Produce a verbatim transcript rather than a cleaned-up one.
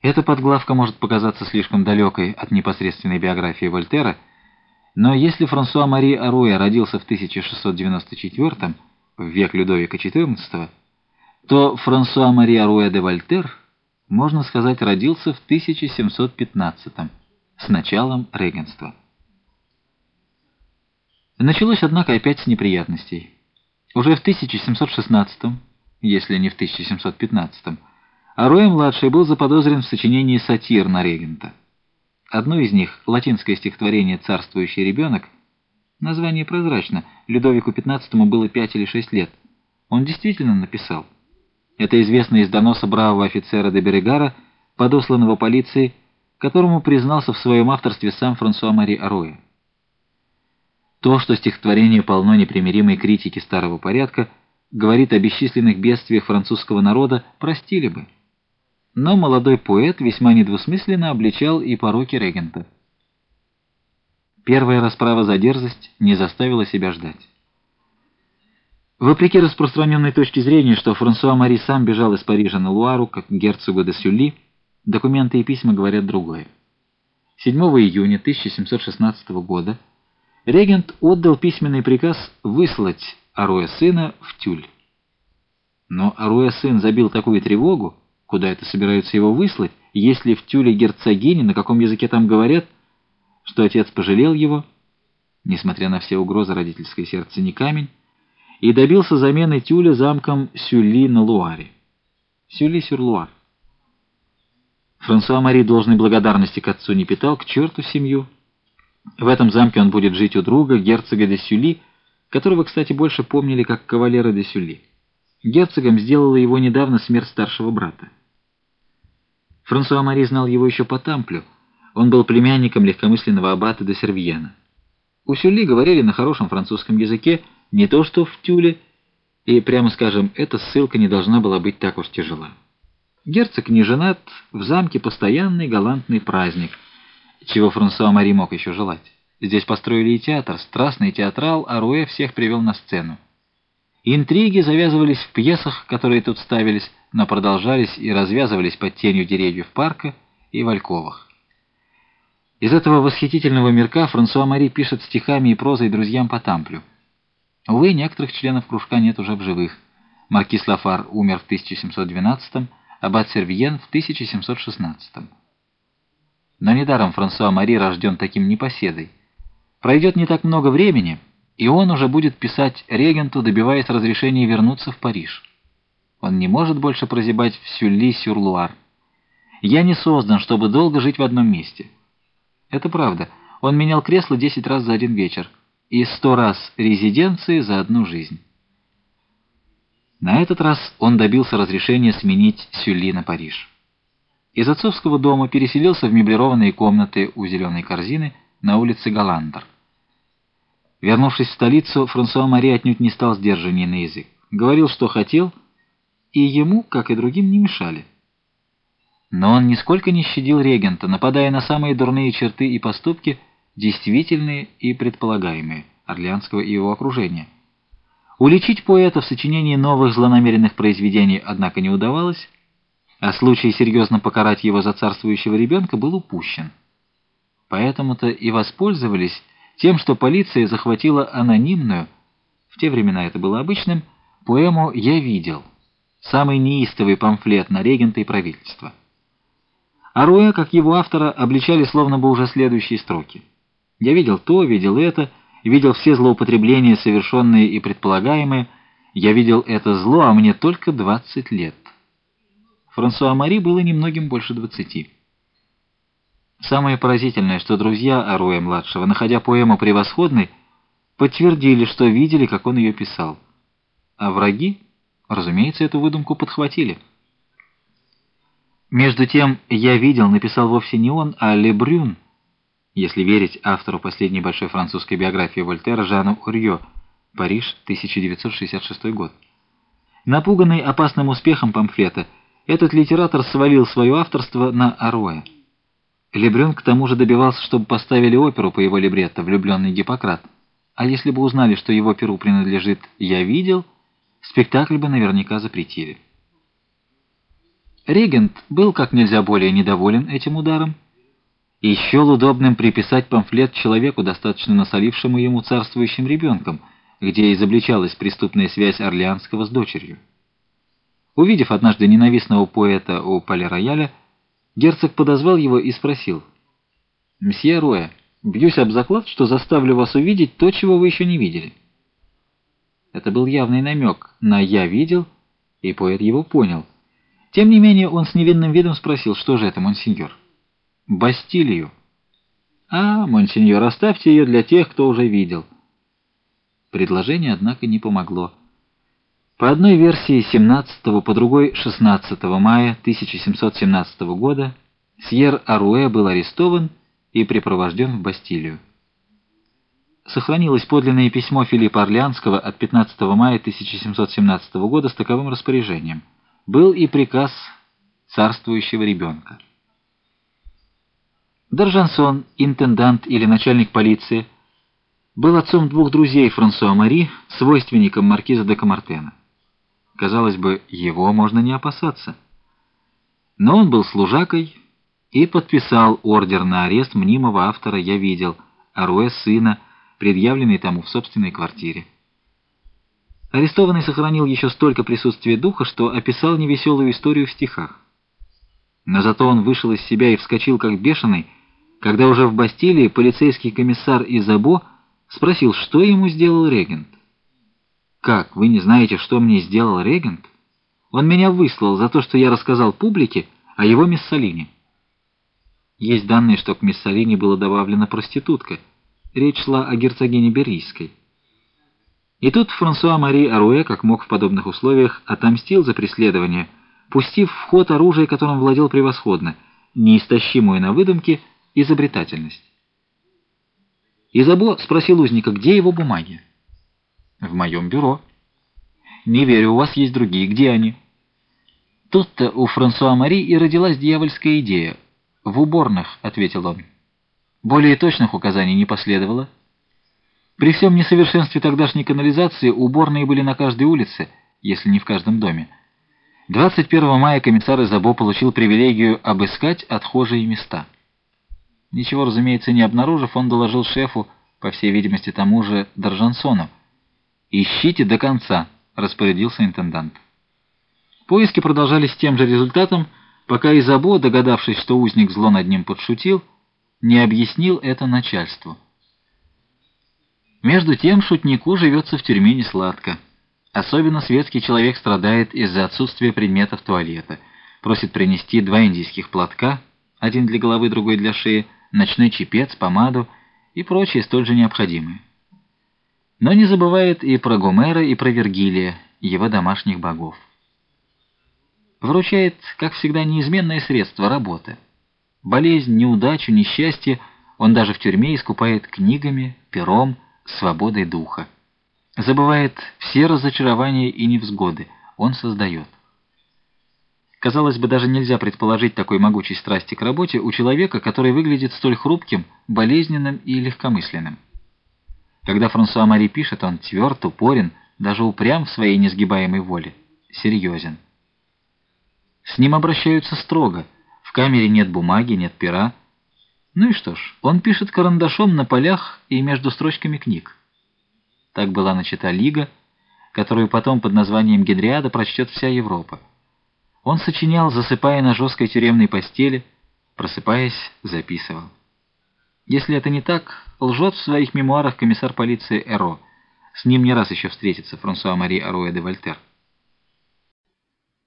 Эта подглавка может показаться слишком далекой от непосредственной биографии Вольтера, но если Франсуа-Мари Аруэ родился в тысяча шестьсот девяносто четвёртом, в век Людовика четырнадцатого, то Франсуа-Мари Аруэ де Вольтер, можно сказать, родился в тысяча семьсот пятнадцатом, с началом регенства. Началось, однако, опять с неприятностей. Уже в тысяча семьсот шестнадцатом, если не в тысяча семьсот пятнадцатом, Аруэ-младший был заподозрен в сочинении сатир на регента. Одно из них, латинское стихотворение «Царствующий ребенок», название прозрачно, Людовику пятнадцатому было пять или шесть лет, он действительно написал. Это известно из доноса бравого офицера де Берегара, подосланного полиции, которому признался в своем авторстве сам Франсуа-Мари Аруэ. То, что стихотворение полно непримиримой критики старого порядка, говорит о бесчисленных бедствиях французского народа, простили бы. Но молодой поэт весьма недвусмысленно обличал и пороки регента. Первая расправа за дерзость не заставила себя ждать. Вопреки распространенной точке зрения, что Франсуа-Мари сам бежал из Парижа на Луару, как герцогу де Сюлли, документы и письма говорят другое. седьмого июня тысяча семьсот шестнадцатого года регент отдал письменный приказ выслать Аруэ сына в Тюль. Но Аруэ сын забил такую тревогу, куда это собираются его выслать, если в Тюле герцогини, на каком языке там говорят, что отец пожалел его, несмотря на все угрозы, родительское сердце не камень, и добился замены Тюля замком Сюлли-на-Луаре. Сюлли-сюр-Луар. Франсуа-Мари должной благодарности к отцу не питал, к черту семью. В этом замке он будет жить у друга, герцога де Сюлли, которого, кстати, больше помнили как кавалера де Сюлли. Герцогом сделала его недавно смерть старшего брата. Франсуа-Мари знал его еще по Тамплю. Он был племянником легкомысленного аббата де Сервьена. У Сюлли говорили на хорошем французском языке, не то что в Тюле, и, прямо скажем, эта ссылка не должна была быть так уж тяжела. Герцог не женат, в замке постоянный галантный праздник, чего Франсуа-Мари мог еще желать. Здесь построили и театр, страстный театрал Аруэ всех привел на сцену. Интриги завязывались в пьесах, которые тут ставились, но продолжались и развязывались под тенью деревьев парка и в альковах. Из этого восхитительного мирка Франсуа-Мари пишет стихами и прозой друзьям по Тамплю. Увы, некоторых членов кружка нет уже в живых. Маркиз Лафар умер в тысяча семьсот двенадцатом, аббат Сервьен в тысяча семьсот шестнадцатом. Но недаром Франсуа-Мари рожден таким непоседой. Пройдет не так много времени, и он уже будет писать регенту, добиваясь разрешения вернуться в Париж. Он не может больше прозябать в Сюлли-сюр-Луар. «Я не создан, чтобы долго жить в одном месте». Это правда. Он менял кресло десять раз за один вечер и сто раз резиденции за одну жизнь. На этот раз он добился разрешения сменить Сюлли на Париж. Из отцовского дома переселился в меблированные комнаты у Зеленой корзины на улице Галандер. Вернувшись в столицу, Франсуа-Мари отнюдь не стал сдержаннее на язык. Говорил, что хотел, и ему, как и другим, не мешали. Но он нисколько не щадил регента, нападая на самые дурные черты и поступки, действительные и предполагаемые, Орлеанского и его окружения. Уличить поэта в сочинении новых злонамеренных произведений, однако, не удавалось, а случай серьезно покарать его за царствующего ребенка был упущен. Поэтому-то и воспользовались тем, что полиция захватила анонимную, в те времена это было обычным, поэму «Я видел», самый неистовый памфлет на регента и правительство. Аруэ, как его автора, обличали словно бы уже следующие строки. «Я видел то, видел это, видел все злоупотребления, совершенные и предполагаемые, я видел это зло, а мне только двадцать лет». Франсуа-Мари было немногим больше двадцати. Самое поразительное, что друзья Аруэ-младшего, находя поэму превосходной, подтвердили, что видели, как он ее писал. А враги, разумеется, эту выдумку подхватили. Между тем, «Я видел» написал вовсе не он, а Ле Брюн, если верить автору последней большой французской биографии Вольтера Жану Урьё, Париж, тысяча девятьсот шестьдесят шестой год. Напуганный опасным успехом памфлета, этот литератор свалил свое авторство на Аруэ. Ле Брюн к тому же добивался, чтобы поставили оперу по его либретто «Влюбленный Гиппократ», а если бы узнали, что его перу принадлежит «Я видел», спектакль бы наверняка запретили. Регент был как нельзя более недоволен этим ударом и счел удобным приписать памфлет человеку, достаточно насолившему ему царствующим ребенком, где изобличалась преступная связь Орлеанского с дочерью. Увидев однажды ненавистного поэта у Пале-Рояля, герцог подозвал его и спросил: «Мсье Руэ, бьюсь об заклад, что заставлю вас увидеть то, чего вы еще не видели». Это был явный намек на «я видел», и поэт его понял. Тем не менее он с невинным видом спросил: «Что же это, монсеньор?» «Бастилию». «А, монсеньор, оставьте ее для тех, кто уже видел». Предложение, однако, не помогло. По одной версии семнадцатого, по другой шестнадцатого мая тысяча семьсот семнадцатого года Сьер Аруэ был арестован и припровожден в Бастилию. Сохранилось подлинное письмо Филиппа Орлеанского от пятнадцатого мая тысяча семьсот семнадцатого года с таковым распоряжением. Был и приказ царствующего ребенка. Д'Аржансон, интендант или начальник полиции, был отцом двух друзей Франсуа Мари, свойственником маркиза де Камартена. Казалось бы, его можно не опасаться. Но он был служакой и подписал ордер на арест мнимого автора «Я видел», Аруэ сына, предъявленный тому в собственной квартире. Арестованный сохранил еще столько присутствия духа, что описал невеселую историю в стихах. Но зато он вышел из себя и вскочил как бешеный, когда уже в Бастилии полицейский комиссар Изабо спросил, что ему сделал регент. «Как, вы не знаете, что мне сделал регент? Он меня выслал за то, что я рассказал публике о его Миссалине». Есть данные, что к Миссалине была добавлена проститутка. Речь шла о герцогине Берийской. И тут Франсуа Мари Аруэ, как мог в подобных условиях, отомстил за преследование, пустив в ход оружие, которым владел превосходно, неистощимую на выдумки изобретательность. Изабо спросил узника, где его бумаги. «В моем бюро». «Не верю, у вас есть другие. Где они?» Тут-то у Франсуа Мари и родилась дьявольская идея. «В уборных», — ответил он. Более точных указаний не последовало. При всем несовершенстве тогдашней канализации уборные были на каждой улице, если не в каждом доме. двадцать первого мая комиссар Изабо получил привилегию обыскать отхожие места. Ничего, разумеется, не обнаружив, он доложил шефу, по всей видимости, тому же Д'Аржансону. «Ищите до конца», — распорядился интендант. Поиски продолжались с тем же результатом, пока Изабо, догадавшись, что узник зло над ним подшутил, не объяснил это начальству. Между тем шутнику живется в тюрьме несладко. Особенно светский человек страдает из-за отсутствия предметов туалета. Просит принести два индийских платка, один для головы, другой для шеи, ночной чепец, помаду и прочее столь же необходимое. Но не забывает и про Гомера, и про Вергилия, его домашних богов. Выручает, как всегда, неизменное средство — работы. Болезнь, неудачу, несчастье он даже в тюрьме искупает книгами, пером, свободой духа. Забывает все разочарования и невзгоды, он создает. Казалось бы, даже нельзя предположить такой могучей страсти к работе у человека, который выглядит столь хрупким, болезненным и легкомысленным. Когда Франсуа Мари пишет, он тверд, упорен, даже упрям в своей несгибаемой воле, серьезен. С ним обращаются строго, в камере нет бумаги, нет пера. Ну и что ж, он пишет карандашом на полях и между строчками книг. Так была начата Лига, которую потом под названием Генриада прочтет вся Европа. Он сочинял, засыпая на жесткой тюремной постели, просыпаясь, записывал. Если это не так, лжет в своих мемуарах комиссар полиции Эро. С ним не раз еще встретится Франсуа Мари Аруэ де Вольтер.